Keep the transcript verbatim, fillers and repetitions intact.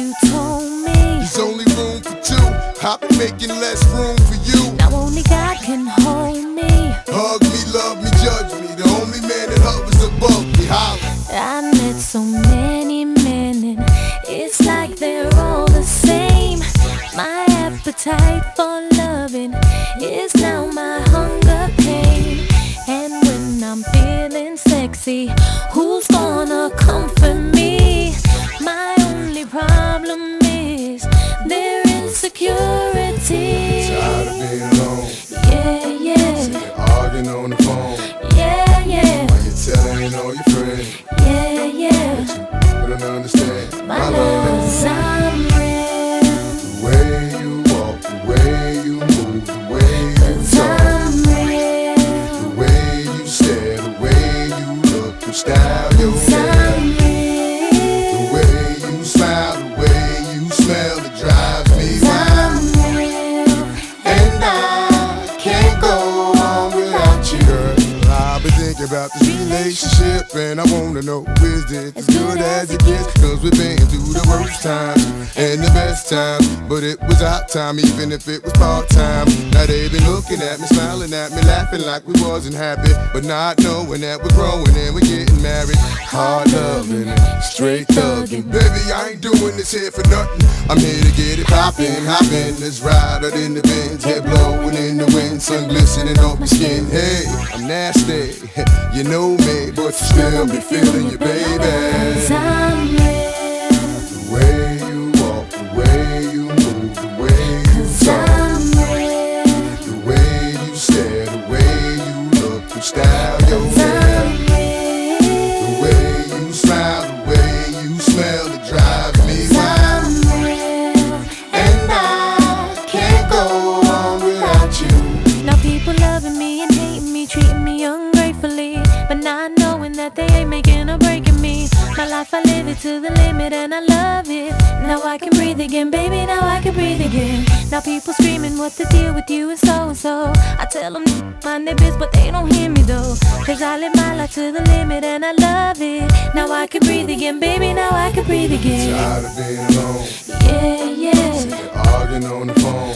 you told me there's only room for two. I've been making less room for you. now only God can hold me. Hug me, love me, judge me. The only man that hovers above me. Holla. I met so many men and it's like they're all the same. My appetite for loving is now my hunger pain. And when I'm feeling sexy, who's gonna comfort me? My only problem is their insecurity. Tired of being alone. Yeah, yeah, Sitting arguing on the phone. yeah, yeah, While you're telling all your friends. yeah, yeah. But I don't understand. My love's I'm real. The way you walk, the way you move, the way you talk, I'm real. the way you stare, the way you look, your style, your hair, I'm real. the way you smile, the way you smell, it drives me wild. I'm real. And I can't go on without you, girl. I've been thinking about this relationship, and I wanna know, is it as good as it gets? Cause we've been through the worst times and the best times, but it was our time, even if it was part-time. Now they been looking at me, smiling at me, laughing like we wasn't happy, but not knowing that we're growing and we're getting married. Hard loving and straight thugging. Baby, I ain't doing this here for nothing. I'm here to get it poppin', hoppin'. Let's ride out in the Benz, head blowing in the wind, sun glistening off my skin. Hey, I'm nasty, you know me, but you still be feeling your baby. I'm real. The way you walk, the way you move, the way you talk, I'm real. the way you stare, the way you look, your style, your hair, I'm real. the way you smile, the way you smell, it drives me wild. I'm real. And I can't go on without you. Now people loving me and hating me, treating me ungratefully, but not knowing that they ain't making or breaking me. My life, I live it to the limit and I love it. Now I can breathe again, baby, now I can breathe again. Now people screaming, what the deal with you and so and so. I tell them mind their biz, but they don't hear me though. Cause I live my life to the limit and I love it. Now I can breathe again, baby, now I can breathe again. Tired of being alone, Yeah, yeah, sitting arguing on the phone.